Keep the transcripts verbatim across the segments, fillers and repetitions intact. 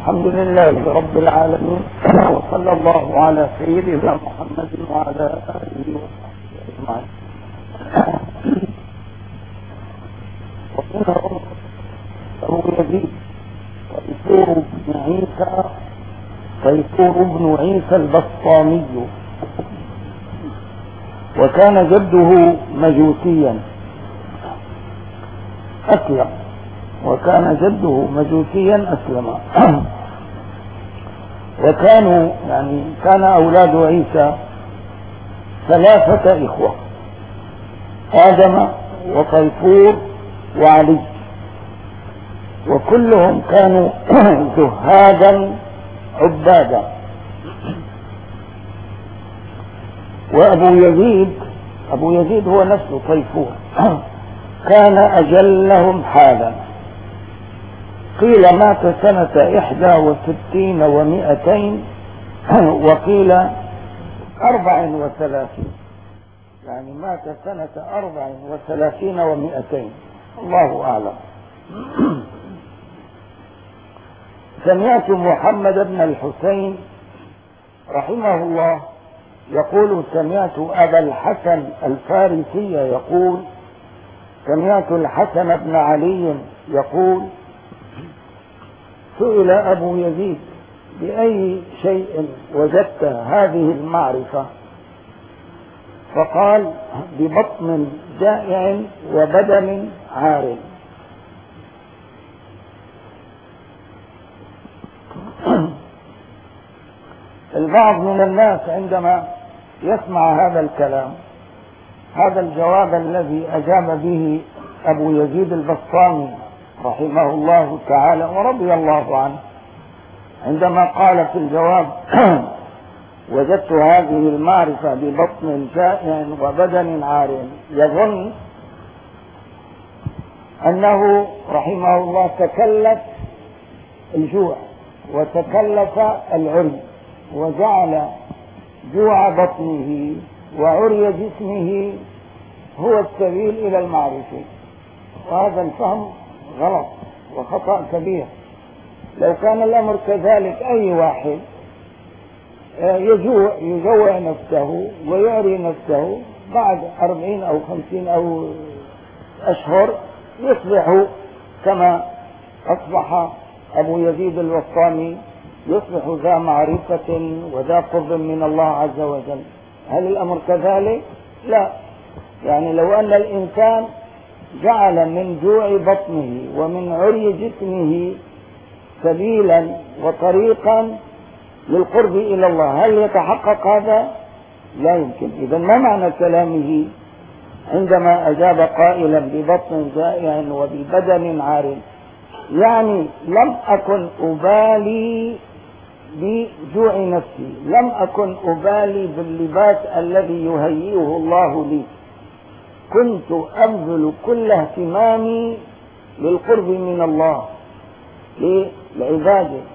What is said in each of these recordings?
الحمد لله رب العالمين، وصلى الله على سيدنا محمد وعلى آله وصحبه أجمعين. ومنهم أبو يزيد تيسور بن عيسى تيسور بن عيسى البسطامي، وكان جده مجوسيا أسلم وكان جده مجوسيا أسلم. وكانوا يعني كان أولاد عيسى ثلاثة إخوة، آدم وطيفور وعلي، وكلهم كانوا زهادا عبادا. وأبو يزيد أبو يزيد هو نفسه طيفور كان أجلهم حالا، قيل مات سنة إحدى وستين ومئتين، وقيل أربع وثلاثين، يعني مات سنة أربع وثلاثين ومئتين، الله أعلم. سمعت محمد بن الحسين رحمه الله يقول: سمعت أبا الحسن الفارسي يقول: سمعت الحسن بن علي يقول: سئل أبو يزيد: بأي شيء وجدت هذه المعرفة؟ فقال: ببطن جائع وبدن عار. البعض من الناس عندما يسمع هذا الكلام، هذا الجواب الذي أجاب به أبو يزيد البسطامي رحمه الله تعالى ورضي الله عنه، عندما قال في الجواب: وجدت هذه المعرفة ببطن جائع وبدن عار، يظن أنه رحمه الله تكلف الجوع وتكلف العري، وجعل جوع بطنه وعري جسمه هو السبيل إلى المعرفة. وهذا الفهم غلط وخطأ كبير. لو كان الأمر كذلك أي واحد يجوع يجوع نفسه ويعري نفسه بعد أربعين أو خمسين أو أشهر يصبح كما أصبح أبو يزيد البسطامي، يصبح ذا معرفة وذا قرب من الله عز وجل. هل الأمر كذلك؟ لا. يعني لو أن الإنسان جعل من جوع بطنه ومن عري جسمه سبيلا وطريقا للقرب إلى الله، هل يتحقق هذا؟ لا يمكن. إذن ما معنى كلامه عندما أجاب قائلا ببطن جائع وببدن عار؟ يعني لم أكن أبالي بجوع نفسي، لم أكن أبالي باللباس الذي يهيئه الله لي، كنت أبذل كل اهتمامي للقرب من الله، للعبادة،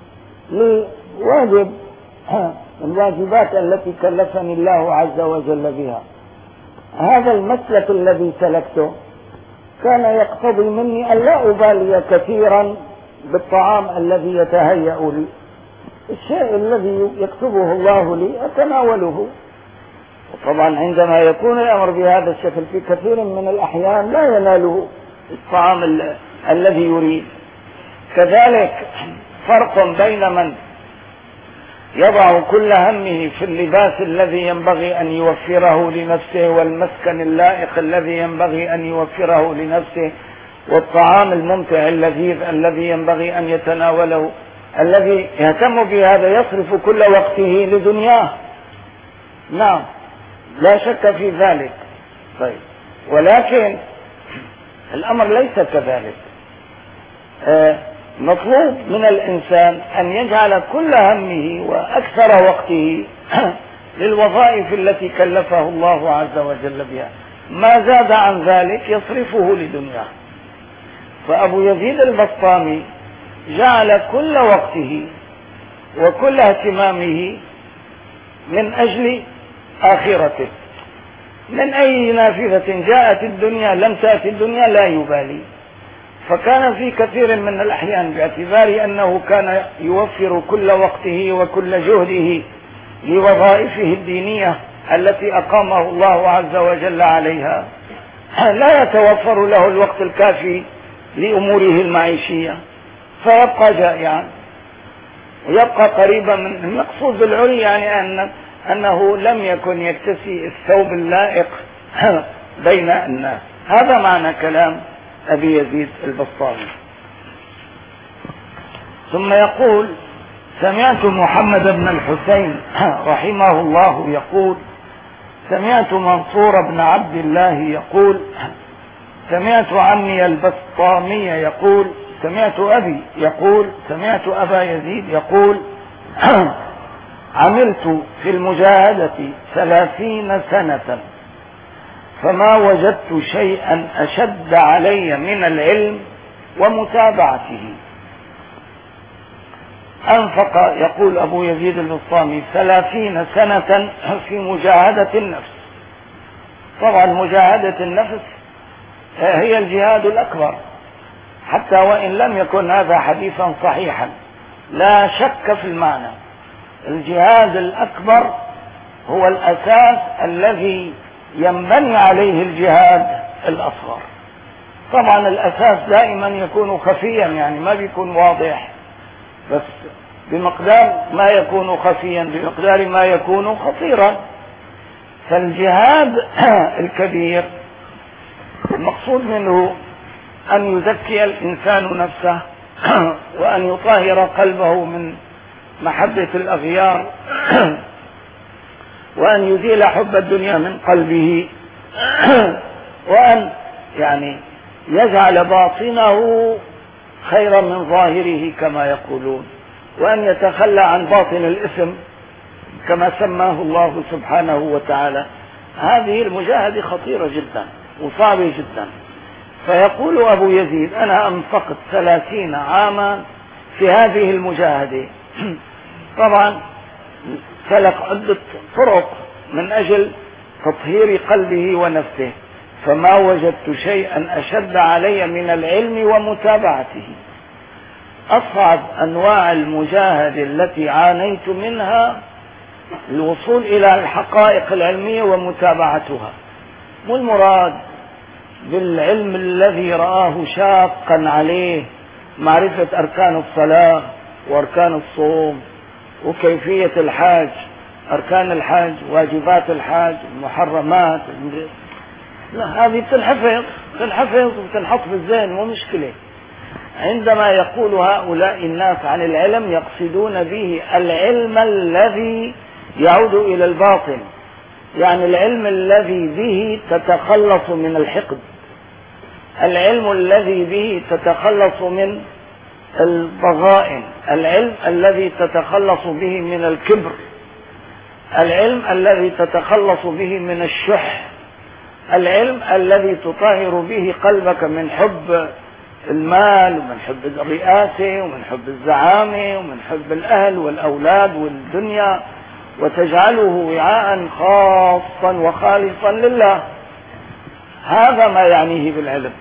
لواجب الواجبات التي كلفني الله عز وجل بها. هذا المسلك الذي سلكته كان يقتضي مني أن لا أبالي كثيرا بالطعام الذي يتهيأ لي، الشيء الذي يكتبه الله لي أتناوله. طبعا عندما يكون الأمر بهذا الشكل في كثير من الأحيان لا يناله الطعام ال الذي يريد. كذلك فرق بين من يضع كل همه في اللباس الذي ينبغي أن يوفره لنفسه والمسكن اللائق الذي ينبغي أن يوفره لنفسه والطعام الممتع اللذيذ الذي ينبغي أن يتناوله، الذي يهتم بهذا يصرف كل وقته لدنياه. نعم، لا شك في ذلك. طيب، ولكن الأمر ليس كذلك. آه مطلوب من الإنسان أن يجعل كل همه وأكثر وقته للوظائف التي كلفه الله عز وجل بها، ما زاد عن ذلك يصرفه لدنياه. فأبو يزيد البسطامي جعل كل وقته وكل اهتمامه من أجل آخرته، من أي نافذة جاءت الدنيا لم تأتي الدنيا لا يبالي. فكان في كثير من الأحيان باعتبار أنه كان يوفر كل وقته وكل جهده لوظائفه الدينية التي أقامه الله عز وجل عليها، لا يتوفر له الوقت الكافي لأموره المعيشية، فيبقى جائعا ويبقى قريبا من المقصود بالعري، يعني أن أنه لم يكن يكتسي الثوب اللائق بين الناس. هذا معنى كلام أبي يزيد البسطامي. ثم يقول: سمعت محمد بن الحسين رحمه الله يقول: سمعت منصور بن عبد الله يقول: سمعت عمي البسطامي يقول: سمعت أبي يقول: سمعت أبا يزيد يقول: عملت في المجاهدة ثلاثين سنة فما وجدت شيئا أشد علي من العلم ومتابعته. أنفق، يقول أبو يزيد البسطامي، ثلاثين سنة في مجاهدة النفس. طبعا مجاهدة النفس هي الجهاد الأكبر، حتى وإن لم يكن هذا حديثا صحيحا، لا شك في المعنى. الجهاد الأكبر هو الأساس الذي ينبني عليه الجهاد الأصغر. طبعا الأساس دائما يكون خفيا، يعني ما بيكون واضح، بس بمقدار ما يكون خفيا بمقدار ما يكون خطيرا. فالجهاد الكبير المقصود منه أن يزكي الإنسان نفسه وأن يطهر قلبه من محبة الأغيار وأن يزيل حب الدنيا من قلبه وأن يعني يجعل باطنه خيرا من ظاهره كما يقولون، وأن يتخلى عن باطن الإثم كما سماه الله سبحانه وتعالى. هذه المجاهدة خطيرة جدا وصعبة جدا. فيقول أبو يزيد: أنا أنفقت ثلاثين عاما في هذه المجاهدة. طبعا سلك عدة طرق من أجل تطهير قلبه ونفسه، فما وجدت شيئا أشد علي من العلم ومتابعته. أصعب أنواع المجاهدة التي عانيت منها الوصول إلى الحقائق العلمية ومتابعتها. مو المراد بالعلم الذي رآه شاقا عليه معرفة أركان الصلاة وأركان الصوم وكيفية الحاج، أركان الحاج، واجبات الحاج، المحرمات. لا، هذه بتنحفظ بتنحفظ وبتنحط في الذهن، مو مشكلة. عندما يقول هؤلاء الناس عن العلم يقصدون به العلم الذي يعود إلى الباطن، يعني العلم الذي به تتخلص من الحقد، العلم الذي به تتخلص من الضغائن، العلم الذي تتخلص به من الكبر، العلم الذي تتخلص به من الشح، العلم الذي تطهر به قلبك من حب المال ومن حب الرئاسة ومن حب الزعامة ومن حب الأهل والأولاد والدنيا، وتجعله وعاء خاصا وخالصا لله. هذا ما يعنيه بالعلم.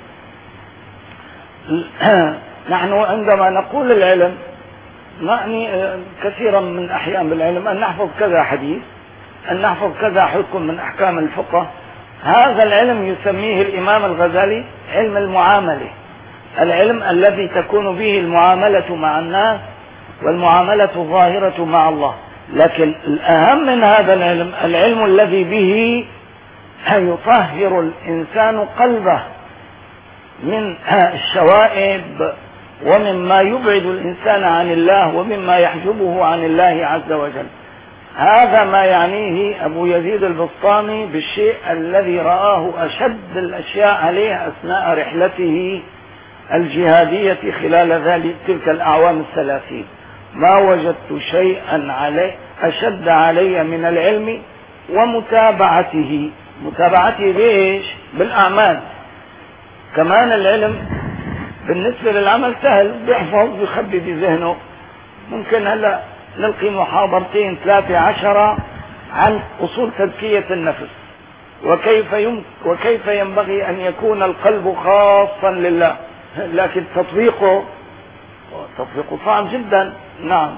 نحن عندما نقول العلم نعني كثيرا من الأحيان بالعلم أن نحفظ كذا حديث، أن نحفظ كذا حكم من أحكام الفقه. هذا العلم يسميه الإمام الغزالي علم المعاملة، العلم الذي تكون به المعاملة مع الناس والمعاملة الظاهرة مع الله. لكن الأهم من هذا العلم العلم الذي به يطهر الإنسان قلبه من الشوائب ومما يبعد الإنسان عن الله ومما يحجبه عن الله عز وجل. هذا ما يعنيه أبو يزيد البسطامي بالشيء الذي رآه أشد الأشياء عليه أثناء رحلته الجهادية خلال ذلك تلك الأعوام الثلاثين. ما وجدت شيئا علي أشد علي من العلم ومتابعته. متابعته ليش؟ بالأعمال. كمان العلم بالنسبة للعمل سهل، بيحفظ بيخبي بذهنه. ممكن هلا نلقي محاضرتين ثلاثة عشرة عن أصول تزكية النفس، وكيف يم... وكيف ينبغي أن يكون القلب خاصا لله، لكن تطبيقه تطبيقه صعب جدا. نعم.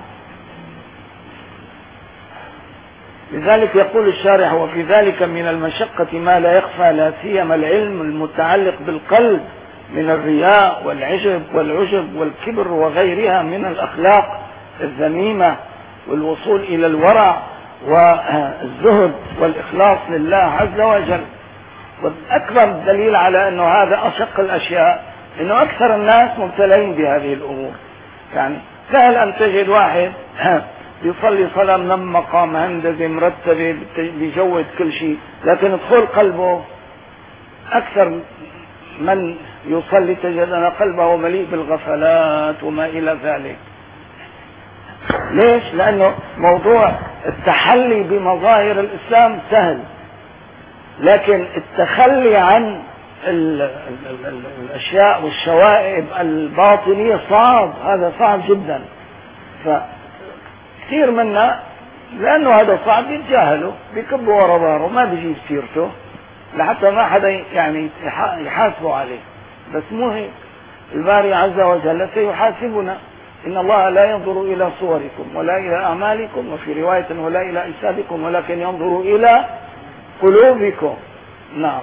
لذلك يقول الشارح: وفي ذلك من المشقة ما لا يخفى، لا سيما العلم المتعلق بالقلب من الرياء والعجب والعجب والكبر وغيرها من الأخلاق الذميمة، والوصول إلى الورع والزهد والإخلاص لله عز وجل. والأكبر دليل على أنه هذا أشق الأشياء أنه أكثر الناس مبتلين بهذه الأمور. يعني سهل أن تجد واحد يصلي صلاة منمقة مهندسة مرتبة بيجود كل شيء، لكن ادخل قلبه أكثر من يصلي تجد أن قلبه مليء بالغفلات وما إلى ذلك. ليش؟ لأنه موضوع التحلي بمظاهر الإسلام سهل، لكن التخلي عن ال ال ال الأشياء والشوائب الباطنية صعب، هذا صعب جدا. فكثير منا لأنه هذا صعب يتجاهله، بيكبوا ورا ظهره، ما بيجيب سيرته لحتى ما حدا يعني يحاسبه عليه. بس مو هيك، الباري عز وجل سيحاسبنا. إن الله لا ينظر إلى صوركم ولا إلى أعمالكم، وفي رواية ولا إلى أجسادكم ولكن ينظر إلى قلوبكم. نعم.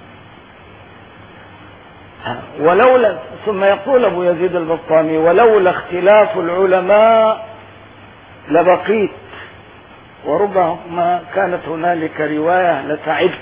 ولولا، ثم يقول أبو يزيد البسطامي: ولولا اختلاف العلماء لبقيت، وربما كانت هنالك رواية لتعبت.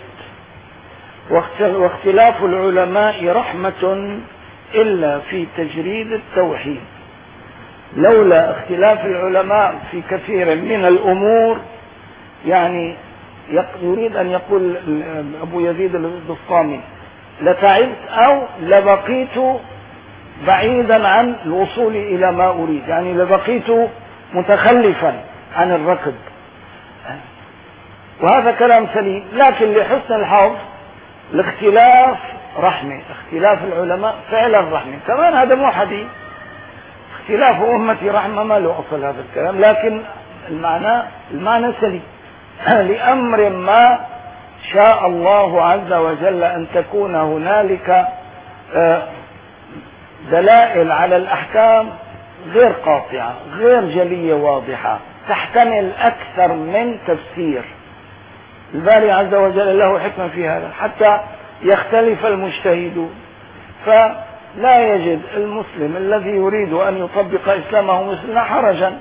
واختلاف العلماء رحمة إلا في تجريد التوحيد. لولا اختلاف العلماء في كثير من الأمور، يعني يريد أن يقول أبو يزيد البسطامي لتعبت أو لبقيت بعيدا عن الوصول إلى ما أريد، يعني لبقيت متخلفا عن الركض. وهذا كلام سليم، لكن لحسن الحظ الاختلاف رحمة، اختلاف العلماء فعلا رحمة. كمان هذا مو حديث، اختلاف أمتي رحمة، ما له أصل هذا الكلام، لكن المعنى المعنى سليم. لأمر ما شاء الله عز وجل أن تكون هنالك دلائل على الأحكام غير قاطعة، غير جلية واضحة، تحتمل أكثر من تفسير. الباري عز وجل له حكمة في هذا حتى يختلف المجتهدون، فلا يجد المسلم الذي يريد أن يطبق إسلامه مثلنا حرجا.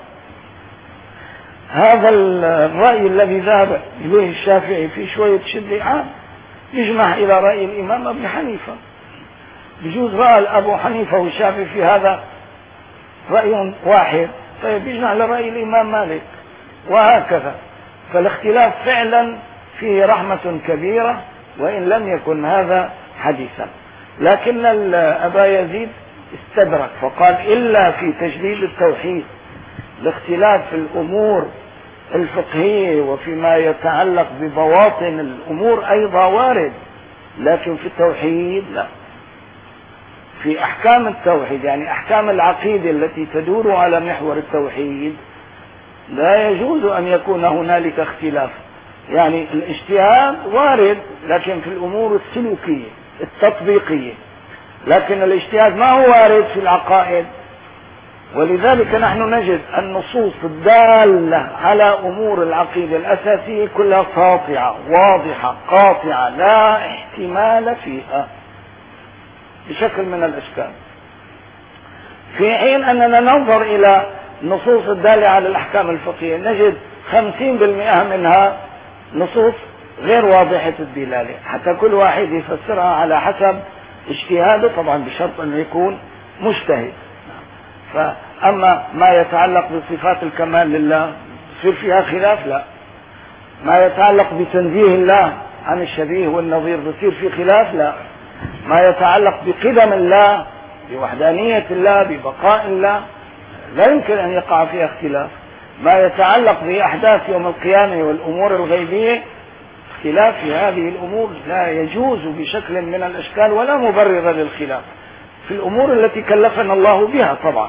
هذا الرأي الذي ذهب إليه الشافعي في شوية شدة عام يجمع إلى رأي الإمام أبي حنيفة. بجوز رأى أبو حنيفة والشافعي في هذا رأي واحد، طيب يجمع لرأي الإمام مالك، وهكذا. فالاختلاف فعلا فيه رحمة كبيرة، وإن لم يكن هذا حديثا. لكن أبا يزيد استدرك فقال: إلا في تجديد التوحيد. الاختلاف في الأمور الفقهية وفيما يتعلق ببواطن الأمور أيضا وارد، لكن في التوحيد لا. في أحكام التوحيد، يعني أحكام العقيدة التي تدور على محور التوحيد، لا يجوز أن يكون هنالك اختلاف. يعني الاجتهاد وارد، لكن في الأمور السلوكية التطبيقية، لكن الاجتهاد ما هو وارد في العقائد. ولذلك نحن نجد النصوص الدالة على أمور العقيدة الأساسية كلها ساطعة واضحة قاطعة لا احتمال فيها بشكل من الأشكال، في حين أننا ننظر إلى النصوص الدالة على الأحكام الفقهية نجد خمسين بالمئة منها نصوص غير واضحة الدلالة، حتى كل واحد يفسرها على حسب اجتهاده، طبعا بشرط أنه يكون مجتهد. فأما ما يتعلق بصفات الكمال لله يصير فيها خلاف؟ لا. ما يتعلق بتنزيه الله عن الشبيه والنظير يصير فيه خلاف؟ لا. ما يتعلق بقدم الله، بوحدانية الله، ببقاء الله، لا يمكن أن يقع فيها اختلاف. ما يتعلق بأحداث يوم القيامة والأمور الغيبية، اختلاف في هذه الأمور لا يجوز بشكل من الأشكال ولا مبرر للخلاف في الأمور التي كلفنا الله بها طبعا.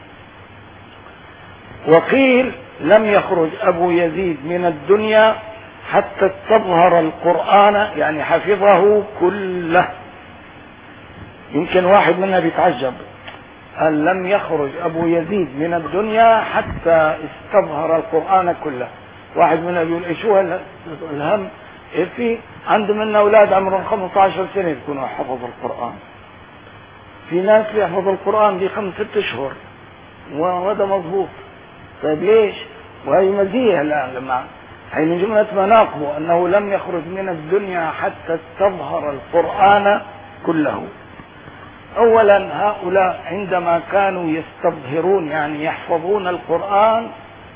وقيل لم يخرج أبو يزيد من الدنيا حتى استظهر القرآن، يعني حفظه كله. يمكن واحد منا بيتعجب، قال لم يخرج أبو يزيد من الدنيا حتى استظهر القرآن كله. واحد منا بيقول إيه شو الهم؟ إيه في عنده منا أولاد عمرهم خمسة عشر سنة يكونوا حفظوا القرآن، في ناس بيحفظوا القرآن بخمس ست أشهر وهذا مضبوط. طيب ليش؟ وهي مزية الآن لما هي من جملة مناقبه أنه لم يخرج من الدنيا حتى استظهر القرآن كله. أولا هؤلاء عندما كانوا يستظهرون يعني يحفظون القرآن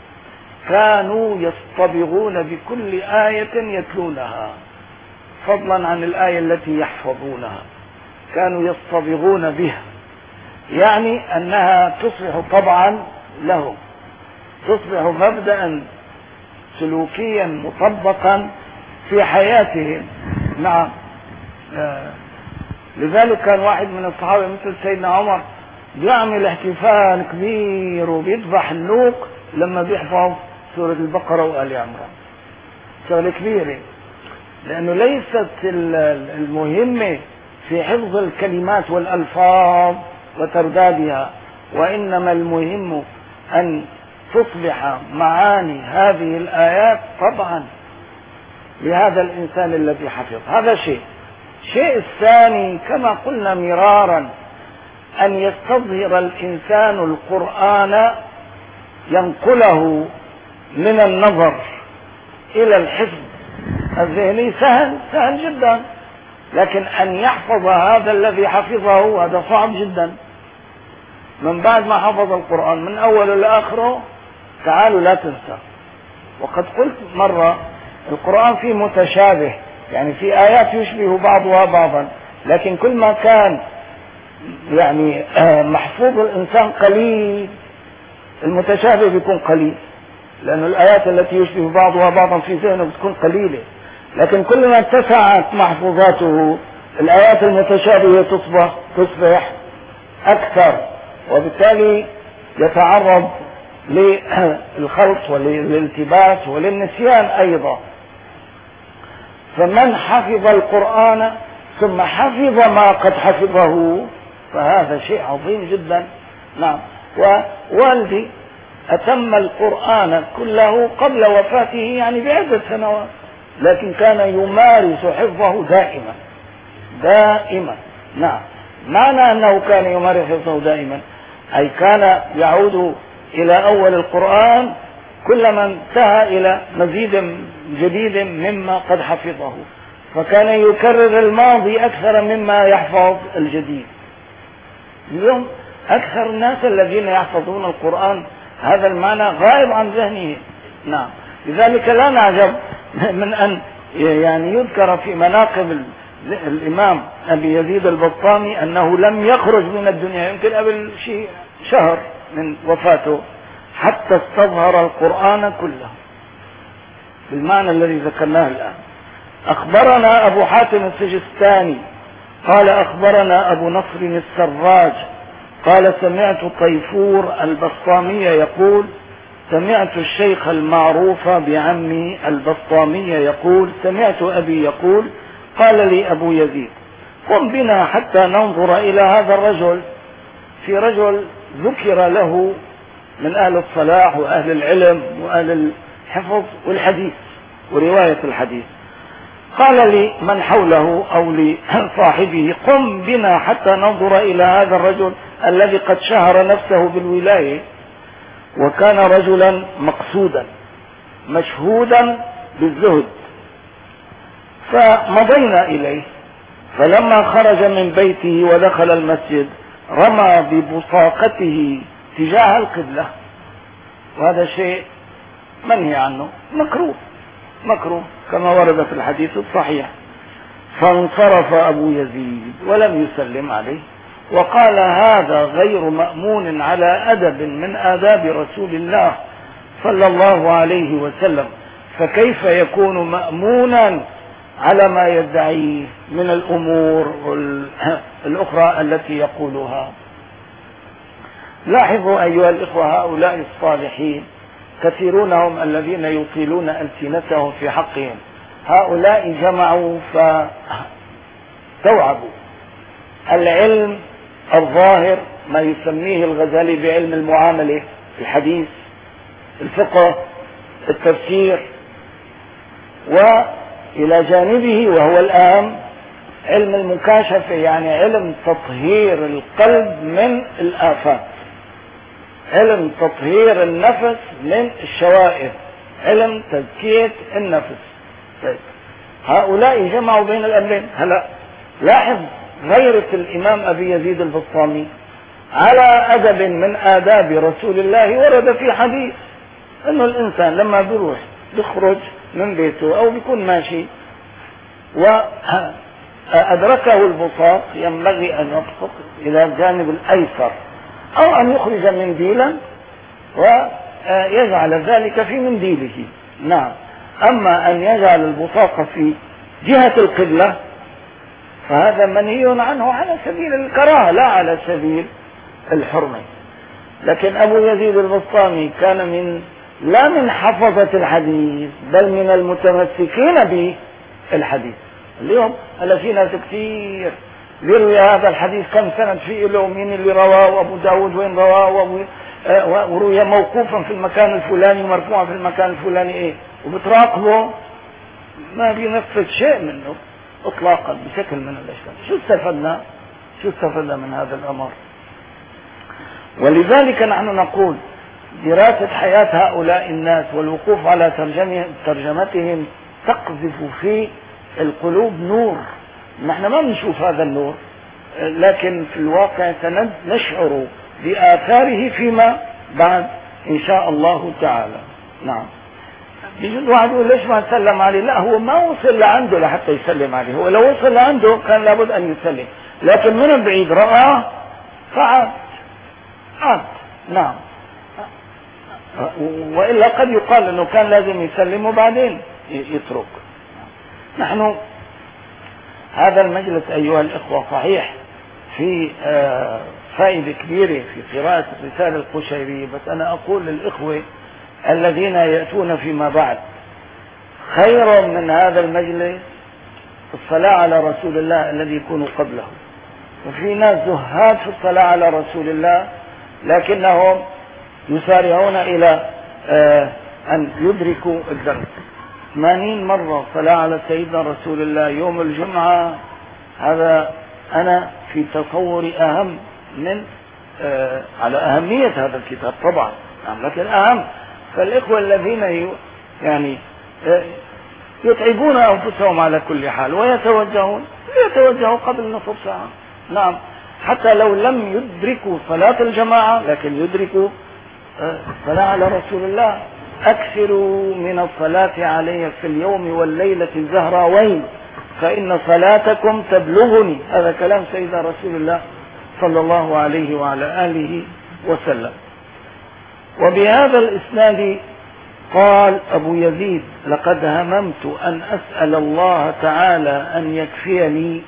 كانوا يصطبغون بكل آية يتلونها، فضلا عن الآية التي يحفظونها كانوا يصطبغون بها، يعني أنها تصبح طبعا لهم، تصبح مبدأ سلوكيا مطبقا في حياتهم. نعم. آه. لذلك كان واحد من الصحابة مثل سيدنا عمر بيعمل احتفال كبير وبيذبح النوق لما بيحفظ سورة البقرة وآل عمران، شغلة كبيرة، لأنه ليست المهمة في حفظ الكلمات والألفاظ وتردادها، وإنما المهم أن تصبح معاني هذه الآيات طبعا لهذا الإنسان الذي حفظ. هذا شيء. الشيء الثاني كما قلنا مرارا أن يستظهر الإنسان القرآن ينقله من النظر إلى الحفظ الذهني سهل سهل جدا، لكن أن يحفظ هذا الذي حفظه هذا صعب جدا. من بعد ما حفظ القرآن من أوله لآخره تعالوا لا تنسى. وقد قلت مرة القرآن فيه متشابه، يعني في آيات يشبه بعضها بعضا، لكن كل ما كان يعني محفوظ الإنسان قليل المتشابه بيكون قليل، لأن الآيات التي يشبه بعضها بعضا في ذهنه بتكون قليلة، لكن كل ما اتسعت محفوظاته الآيات المتشابهة تصبح تصبح أكثر، وبالتالي يتعرض للخلط وللالتباس وللنسيان أيضا. فمن حفظ القرآن ثم حفظ ما قد حفظه فهذا شيء عظيم جدا. نعم. ووالدي أتم القرآن كله قبل وفاته يعني بعدة سنوات، لكن كان يمارس حفظه دائما دائما. نعم. معنى أنه كان يمارس حفظه دائما أي كان يعود إلى أول القرآن كلما انتهى إلى مزيد جديد مما قد حفظه، فكان يكرر الماضي أكثر مما يحفظ الجديد. اليوم أكثر الناس الذين يحفظون القرآن هذا المعنى غائب عن ذهنه. نعم. لذلك لا نعجب من أن يعني يذكر في مناقب الإمام أبي يزيد البسطامي أنه لم يخرج من الدنيا يمكن قبل شيء شهر من وفاته حتى استظهر القرآن كله بالمعنى الذي ذكرناه الآن. أخبرنا أبو حاتم السجستاني قال أخبرنا أبو نصر السراج قال سمعت طيفور البسطامي يقول سمعت الشيخ المعروف بعمي البسطامي يقول سمعت أبي يقول قال لي أبو يزيد قم بنا حتى ننظر إلى هذا الرجل. في رجل ذكر له من أهل الصلاح وأهل العلم وأهل الحفظ والحديث ورواية الحديث. قال لي من حوله أو لصاحبه قم بنا حتى ننظر إلى هذا الرجل الذي قد شهر نفسه بالولاية وكان رجلا مقصودا مشهودا بالزهد. فمضينا إليه، فلما خرج من بيته ودخل المسجد رمى ببصاقته تجاه القبلة، وهذا شيء منهي عنه مكروه مكروه كما ورد في الحديث الصحيح. فانصرف أبو يزيد ولم يسلم عليه وقال هذا غير مأمون على أدب من آداب رسول الله صلى الله عليه وسلم، فكيف يكون مأمونا على ما يدعيه من الأمور الأخرى التي يقولها. لاحظوا أيها الإخوة هؤلاء الصالحين كثيرون هم الذين يطيلون ألسنتهم في حقهم. هؤلاء جمعوا فتوعبوا العلم الظاهر ما يسميه الغزالي بعلم المعاملة، الحديث، الفقه، التفسير، وإلى جانبه وهو الأهم علم المكاشفة، يعني علم تطهير القلب من الآفات، علم تطهير النفس من الشوائب، علم تزكية النفس. طيب. هؤلاء جمعوا بين الأمرين. هلا لاحظ غيرة الإمام أبي يزيد البسطامي على أدب من آداب رسول الله ورد في حديث أنه الإنسان لما بيروح بيخرج من بيته أو بيكون ماشي وأدركه البصاق ينبغي أن يبصق إلى الجانب الأيسر أو أن يخرج منديلا ويجعل ذلك في منديله. نعم. أما أن يجعل البصاق في جهة القبلة فهذا منهي عنه على سبيل الكراهة لا على سبيل الحرمة. لكن أبو يزيد البسطامي كان من لا من حفظة الحديث بل من المتمسكين بالحديث. اليوم هلا في ناس كثير بيروي هذا الحديث كم سند فيه له، مين اللي رواه، وابو داود وين رواه، وابو آه وروي موقوفا في المكان الفلاني ومرفوعا في المكان الفلاني، ايه وبتراقبه ما بينفذ شيء منه اطلاقا بشكل من الاشكال. شو استفدنا شو استفدنا من هذا الامر؟ ولذلك نحن نقول دراسة حياة هؤلاء الناس والوقوف على ترجمتهم تقذف في القلوب نور. نحن ما بنشوف هذا النور لكن في الواقع سنشعر بآثاره فيما بعد إن شاء الله تعالى. نعم. يجوز واحد يقول ليش ما سلم عليه؟ لا، هو ما وصل لعنده لحتى يسلم عليه، هو لو وصل لعنده كان لابد أن يسلم، لكن من بعيد رآه فعاد عاد. نعم. وإلا قد يقال أنه كان لازم يسلم وبعدين يترك. نحن هذا المجلس أيها الإخوة صحيح في فائدة كبيرة في قراءة الرسالة القشيرية، بس أنا أقول للإخوة الذين يأتون فيما بعد خير من هذا المجلس الصلاة على رسول الله الذي يكون قبله. وفي ناس زهاد في الصلاة على رسول الله لكنهم يسارعون إلى أن يدركوا الدرس. ثمانين مرة صلاة على سيدنا رسول الله يوم الجمعة، هذا أنا في تصوري أهم من آه على أهمية هذا الكتاب طبعا، لكن أهم. فالإخوة الذين يعني آه يتعبون أنفسهم على كل حال ويتوجهون يتوجهوا قبل نصف ساعة. نعم. حتى لو لم يدركوا صلاة الجماعة لكن يدركوا آه صلاة على رسول الله. أكثروا من الصلاة علي في اليوم والليلة الزهراوين فإن صلاتكم تبلغني. هذا كلام سيدنا رسول الله صلى الله عليه وعلى آله وسلم. وبهذا الإسناد قال أبو يزيد: لقد هممت أن أسأل الله تعالى أن يكفيني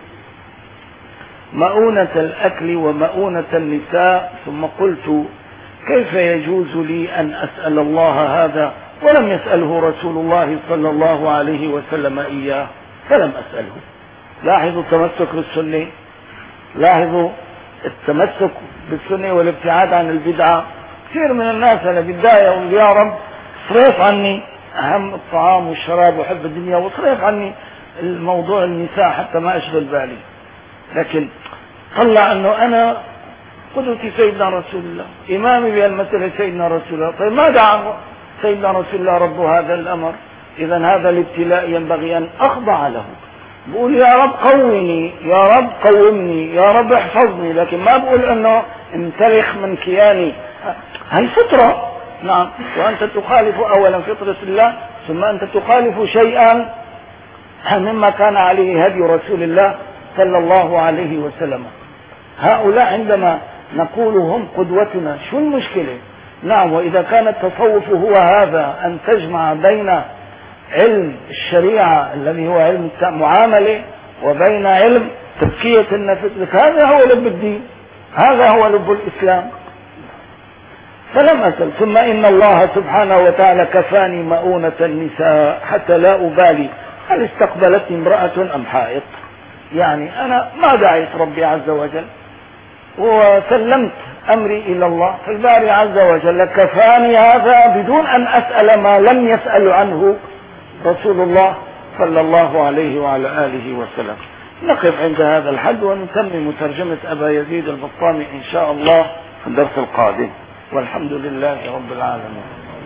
مؤونة الأكل ومؤونة النساء، ثم قلت كيف يجوز لي أن أسأل الله هذا ولم يسأله رسول الله صلى الله عليه وسلم إياه، فلم أسأله. لاحظوا التمسك بالسنة، لاحظوا التمسك بالسنة والابتعاد عن البدعة. كثير من الناس أنا بداية يقول يا رب صرف عني أهم الطعام والشراب وحب الدنيا، وصرف عني الموضوع النساء حتى ما أشغل بالي، لكن طلع أنه أنا قدوتي سيدنا رسول الله، إمامي بهالمسألة سيدنا رسول الله. طيب ما دعا سيدنا رسول الله رب هذا الأمر؟ إذا هذا الابتلاء ينبغي أن أخضع له. بقول يا رب قويني، يا رب قومني، يا رب احفظني، لكن ما بقول أنه امتلخ من كياني. هاي فطرة. نعم. وأنت تخالف أولا فطرة الله، ثم أنت تخالف شيئا مما كان عليه هدي رسول الله صلى الله عليه وسلم. هؤلاء عندما نقول هم قدوتنا شو المشكلة؟ نعم. وإذا كان التصوف هو هذا أن تجمع بين علم الشريعة الذي هو علم المعاملة وبين علم تزكية النفس، هذا هو لب الدين، هذا هو لب الإسلام. فلم أسأل. ثم إن الله سبحانه وتعالى كفاني مؤونة النساء حتى لا أبالي هل استقبلتني امرأة أم حائط. يعني أنا ما دعيت ربي عز وجل وسلمت أمري إلى الله، فالباري عز وجل كفاني هذا بدون أن أسأل ما لم يسأل عنه رسول الله صلى الله عليه وعلى آله وسلم. نقف عند هذا الحد ونتمم ترجمة أبا يزيد البطامي إن شاء الله في الدرس القادم، والحمد لله رب العالمين.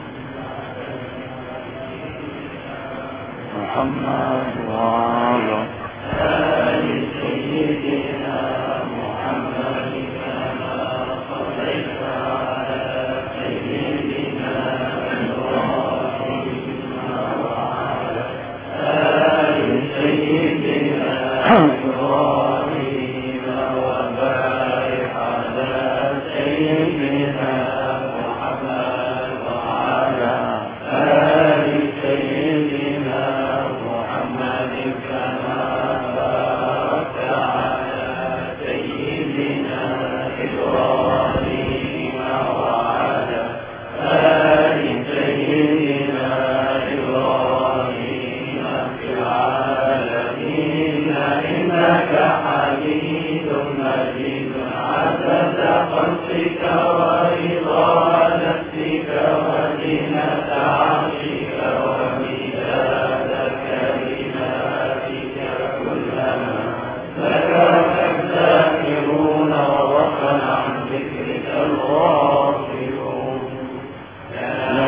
محمد وعلى آل سيدنا محمد كما صليت على سيدنا إبراهيم وعلى آل سيدنا إبراهيم وبارك على سيدنا محمد وعلى آل سيدنا محمد كما باركت على سيدنا إبراهيم وعلى آل سيدنا إبراهيم في العالمين إنك حميد مجيد عدد خلقك ورضا نفسك وزنة عرشك ومداد كلماتك كلما ذكرك الذاكرون وغفل عن ذكرك الغافلون. لا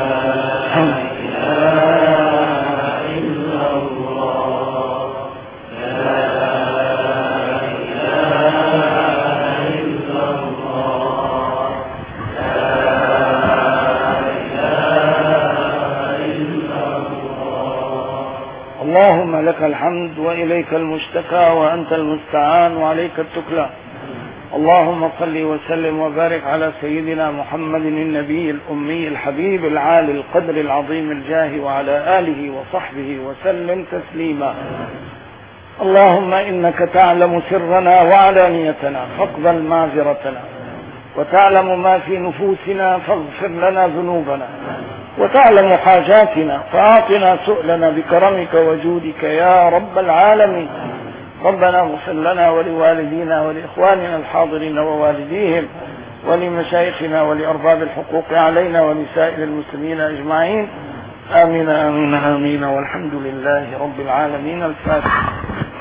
إله إلا الله، لا إله إلا الله، لا إله إلا الله. اللهم لك الحمد وإليك المشتكى وأنت المستعان وعليك التكلى. اللهم صل وسلم وبارك على سيدنا محمد النبي الأمي الحبيب العالي القدر العظيم الجاه وعلى آله وصحبه وسلم تسليما. اللهم إنك تعلم سرنا وعلانيتنا فاقبل معذرتنا، وتعلم ما في نفوسنا فاغفر لنا ذنوبنا، وتعلم حاجاتنا فأعطنا سؤلنا بكرمك وجودك يا رب العالمين. ربنا اغفر لنا ولوالدينا ولإخواننا الحاضرين ووالديهم ولمشايخنا ولأرباب الحقوق علينا ولسائر المسلمين أجمعين. آمين آمين آمين، والحمد لله رب العالمين. الفاتحة.